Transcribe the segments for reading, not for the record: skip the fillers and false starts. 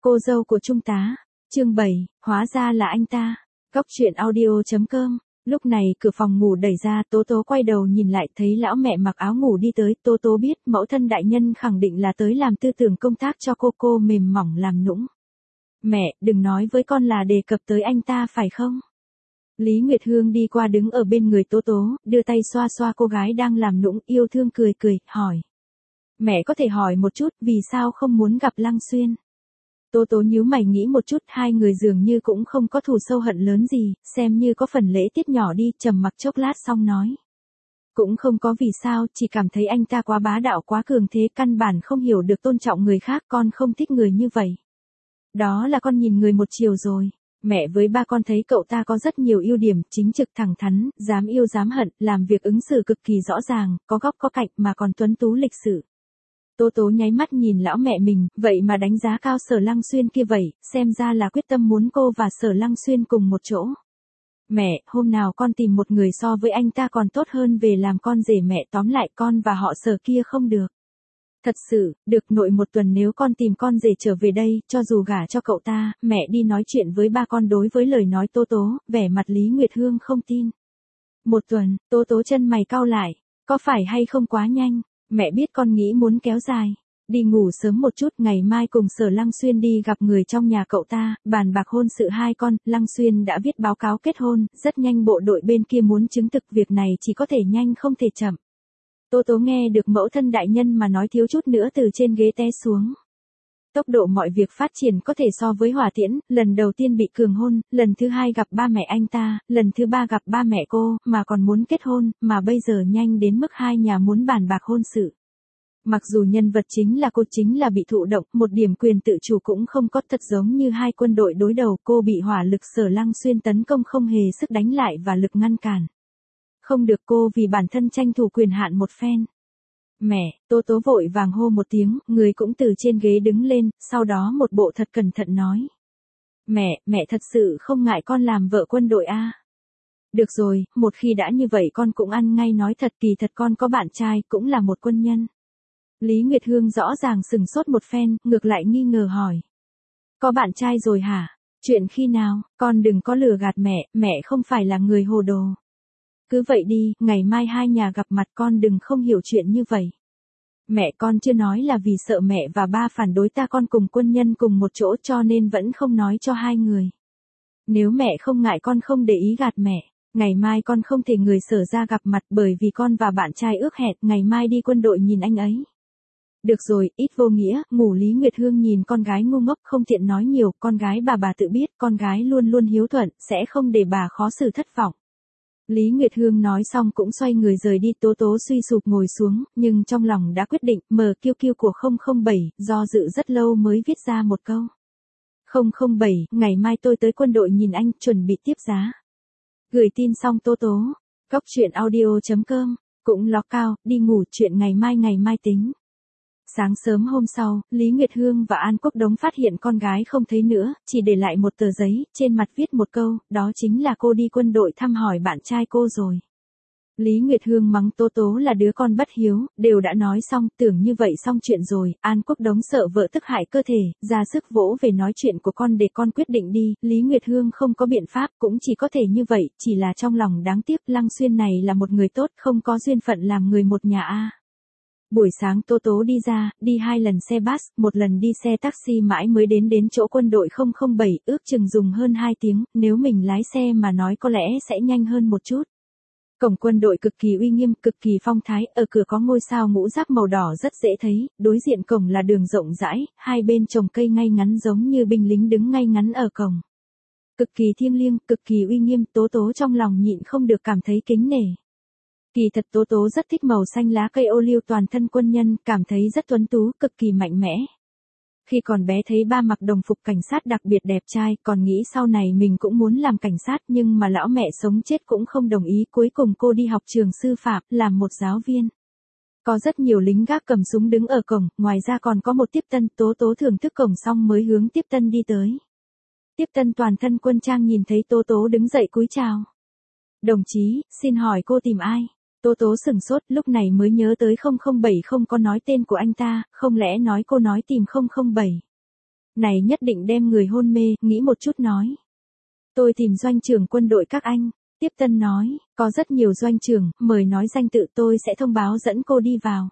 Cô dâu của Trung tá. Chương 7, hóa ra là anh ta. Góc truyện audio.com. Lúc này cửa phòng ngủ đẩy ra, Tố Tố quay đầu nhìn lại thấy lão mẹ mặc áo ngủ đi tới. Tố Tố biết mẫu thân đại nhân khẳng định là tới làm tư tưởng công tác cho cô mềm mỏng làm nũng. Mẹ, đừng nói với con là đề cập tới anh ta phải không? Lý Nguyệt Hương đi qua đứng ở bên người Tố Tố, đưa tay xoa xoa cô gái đang làm nũng, yêu thương cười, hỏi. Mẹ có thể hỏi một chút vì sao không muốn gặp Lăng Xuyên? Tố Tố nhíu mày nghĩ một chút, hai người dường như cũng không có thù sâu hận lớn gì, xem như có phần lễ tiết nhỏ đi, trầm mặc chốc lát xong nói. Cũng không có vì sao, chỉ cảm thấy anh ta quá bá đạo quá cường thế, căn bản không hiểu được tôn trọng người khác, con không thích người như vậy. Đó là con nhìn người một chiều rồi. Mẹ với ba con thấy cậu ta có rất nhiều ưu điểm, chính trực thẳng thắn, dám yêu dám hận, làm việc ứng xử cực kỳ rõ ràng, có góc có cạnh mà còn tuấn tú lịch sự. Tố Tố nháy mắt nhìn lão mẹ mình, vậy mà đánh giá cao Sở Lăng Xuyên kia vậy, xem ra là quyết tâm muốn cô và Sở Lăng Xuyên cùng một chỗ. Mẹ, hôm nào con tìm một người so với anh ta còn tốt hơn về làm con rể mẹ, tóm lại con và họ Sở kia không được. Thật sự, được nội một tuần nếu con tìm con rể trở về đây, cho dù gả cho cậu ta, mẹ đi nói chuyện với ba con. Đối với lời nói Tố Tố, vẻ mặt Lý Nguyệt Hương không tin. Một tuần, Tố Tố chân mày cau lại, có phải hay không quá nhanh? Mẹ biết con nghĩ muốn kéo dài. Đi ngủ sớm một chút, ngày mai cùng Sở Lăng Xuyên đi gặp người trong nhà cậu ta, bàn bạc hôn sự hai con. Lăng Xuyên đã viết báo cáo kết hôn, rất nhanh bộ đội bên kia muốn chứng thực, việc này chỉ có thể nhanh không thể chậm. Tố Tố nghe được mẫu thân đại nhân mà nói thiếu chút nữa từ trên ghế té xuống. Tốc độ mọi việc phát triển có thể so với hỏa tiễn, lần đầu tiên bị cường hôn, lần thứ hai gặp ba mẹ anh ta, lần thứ ba gặp ba mẹ cô, mà còn muốn kết hôn, mà bây giờ nhanh đến mức hai nhà muốn bàn bạc hôn sự. Mặc dù nhân vật chính là cô, chính là bị thụ động, một điểm quyền tự chủ cũng không có, thật giống như hai quân đội đối đầu, cô bị hỏa lực Sở Lăng Xuyên tấn công không hề sức đánh lại và lực ngăn cản. Không được, cô vì bản thân tranh thủ quyền hạn một phen. Mẹ, Tố Tố vội vàng hô một tiếng, người cũng từ trên ghế đứng lên, sau đó một bộ thật cẩn thận nói. Mẹ thật sự không ngại con làm vợ quân đội à? Được rồi, một khi đã như vậy con cũng ăn ngay nói thật, kỳ thật con có bạn trai, cũng là một quân nhân. Lý Nguyệt Hương rõ ràng sừng sốt một phen, ngược lại nghi ngờ hỏi. Có bạn trai rồi hả? Chuyện khi nào? Con đừng có lừa gạt mẹ không phải là người hồ đồ. Cứ vậy đi, ngày mai hai nhà gặp mặt, con đừng không hiểu chuyện như vậy. Mẹ, con chưa nói là vì sợ mẹ và ba phản đối ta con cùng quân nhân cùng một chỗ cho nên vẫn không nói cho hai người. Nếu mẹ không ngại con không để ý gạt mẹ, ngày mai con không thể người Sở ra gặp mặt bởi vì con và bạn trai ước hẹn ngày mai đi quân đội nhìn anh ấy. Được rồi, ít vô nghĩa, ngủ. Lý Nguyệt Hương nhìn con gái ngu ngốc không tiện nói nhiều, con gái bà tự biết, con gái luôn luôn hiếu thuận, sẽ không để bà khó xử thất vọng. Lý Nguyệt Hương nói xong cũng xoay người rời đi. Tố Tố suy sụp ngồi xuống, nhưng trong lòng đã quyết định, MQQ của 007, do dự rất lâu mới viết ra một câu. 007, ngày mai tôi tới quân đội nhìn anh, chuẩn bị tiếp giá. Gửi tin xong Tố Tố. Góc truyện audio.com, cũng ló cao, đi ngủ, chuyện ngày mai tính. Sáng sớm hôm sau, Lý Nguyệt Hương và An Quốc Đống phát hiện con gái không thấy nữa, chỉ để lại một tờ giấy, trên mặt viết một câu, đó chính là cô đi quân đội thăm hỏi bạn trai cô rồi. Lý Nguyệt Hương mắng Tố Tố là đứa con bất hiếu, đều đã nói xong, tưởng như vậy xong chuyện rồi. An Quốc Đống sợ vợ tức hại cơ thể, ra sức vỗ về nói chuyện của con để con quyết định đi. Lý Nguyệt Hương không có biện pháp, cũng chỉ có thể như vậy, chỉ là trong lòng đáng tiếc, Lăng Xuyên này là một người tốt, không có duyên phận làm người một nhà a. Buổi sáng Tố Tố đi ra, đi 2 lần xe bus, một lần đi xe taxi mãi mới đến chỗ quân đội 007, ước chừng dùng hơn 2 tiếng, nếu mình lái xe mà nói có lẽ sẽ nhanh hơn một chút. Cổng quân đội cực kỳ uy nghiêm, cực kỳ phong thái, ở cửa có ngôi sao ngũ giác màu đỏ rất dễ thấy, đối diện cổng là đường rộng rãi, hai bên trồng cây ngay ngắn giống như binh lính đứng ngay ngắn ở cổng. Cực kỳ thiêng liêng, cực kỳ uy nghiêm, Tố Tố trong lòng nhịn không được cảm thấy kính nể. Kỳ thật Tố Tố rất thích màu xanh lá cây ô liu toàn thân quân nhân, cảm thấy rất tuấn tú, cực kỳ mạnh mẽ. Khi còn bé thấy ba mặc đồng phục cảnh sát đặc biệt đẹp trai, còn nghĩ sau này mình cũng muốn làm cảnh sát, nhưng mà lão mẹ sống chết cũng không đồng ý, cuối cùng cô đi học trường sư phạm, làm một giáo viên. Có rất nhiều lính gác cầm súng đứng ở cổng, ngoài ra còn có một tiếp tân. Tố Tố thưởng thức cổng xong mới hướng tiếp tân đi tới. Tiếp tân toàn thân quân trang nhìn thấy Tố Tố đứng dậy cúi chào. Đồng chí, xin hỏi cô tìm ai? Tố Tố sửng sốt, lúc này mới nhớ tới 007 không có nói tên của anh ta, không lẽ nói cô nói tìm 007. Này nhất định đem người hôn mê, nghĩ một chút nói. Tôi tìm doanh trưởng quân đội các anh. Tiếp tân nói, có rất nhiều doanh trưởng, mời nói danh tự tôi sẽ thông báo dẫn cô đi vào.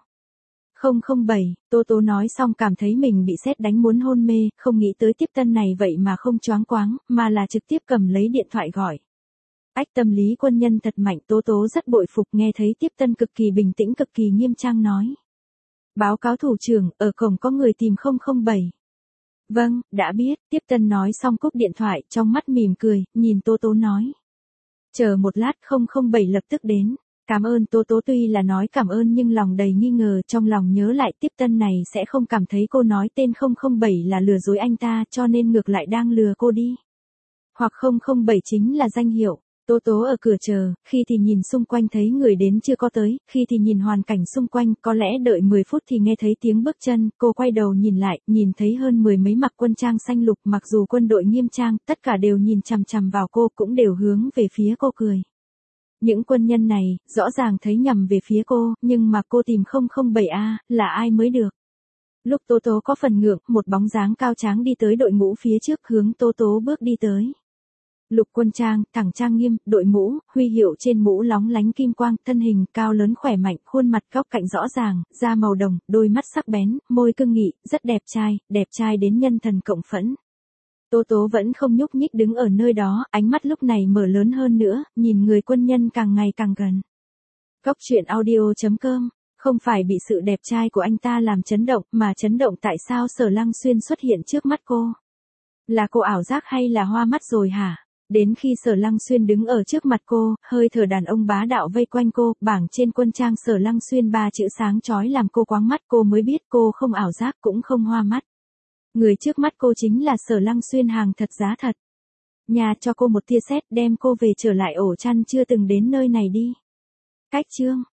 007, Tố Tố nói xong cảm thấy mình bị sét đánh muốn hôn mê, không nghĩ tới tiếp tân này vậy mà không choáng quáng, mà là trực tiếp cầm lấy điện thoại gọi. Ách, tâm lý quân nhân thật mạnh. Tố Tố rất bội phục, nghe thấy tiếp tân cực kỳ bình tĩnh cực kỳ nghiêm trang nói. Báo cáo thủ trưởng, ở cổng có người tìm 007. Vâng, đã biết. Tiếp tân nói xong cúp điện thoại, trong mắt mỉm cười, nhìn Tố Tố nói. Chờ một lát, 007 lập tức đến. Cảm ơn. Tố Tố tuy là nói cảm ơn nhưng lòng đầy nghi ngờ, trong lòng nhớ lại tiếp tân này sẽ không cảm thấy cô nói tên 007 là lừa dối anh ta, cho nên ngược lại đang lừa cô đi. Hoặc 007 chính là danh hiệu. Tố Tố ở cửa chờ, khi thì nhìn xung quanh thấy người đến chưa có tới, khi thì nhìn hoàn cảnh xung quanh, có lẽ đợi 10 phút thì nghe thấy tiếng bước chân, cô quay đầu nhìn lại, nhìn thấy hơn 10 mấy mặc quân trang xanh lục, mặc dù quân đội nghiêm trang, tất cả đều nhìn chằm chằm vào cô, cũng đều hướng về phía cô cười. Những quân nhân này, rõ ràng thấy nhầm về phía cô, nhưng mà cô tìm 007A, là ai mới được. Lúc Tố Tố có phần ngượng, một bóng dáng cao tráng đi tới đội ngũ phía trước hướng Tố Tố bước đi tới. Lục quân trang, thẳng trang nghiêm, đội mũ, huy hiệu trên mũ lóng lánh kim quang, thân hình cao lớn khỏe mạnh, khuôn mặt góc cạnh rõ ràng, da màu đồng, đôi mắt sắc bén, môi cương nghị, rất đẹp trai đến nhân thần cộng phẫn. Tố Tố vẫn không nhúc nhích đứng ở nơi đó, ánh mắt lúc này mở lớn hơn nữa, nhìn người quân nhân càng ngày càng gần. Góc truyện audio.com, không phải bị sự đẹp trai của anh ta làm chấn động, mà chấn động tại sao Sở Lăng Xuyên xuất hiện trước mắt cô. Là cô ảo giác hay là hoa mắt rồi hả? Đến khi Sở Lăng Xuyên đứng ở trước mặt cô, hơi thở đàn ông bá đạo vây quanh cô, bảng trên quân trang Sở Lăng Xuyên 3 chữ sáng chói làm cô quáng mắt, cô mới biết cô không ảo giác cũng không hoa mắt. Người trước mắt cô chính là Sở Lăng Xuyên hàng thật giá thật. Nhà cho cô một tia sét đem cô về trở lại ổ chăn chưa từng đến nơi này đi. Cách chương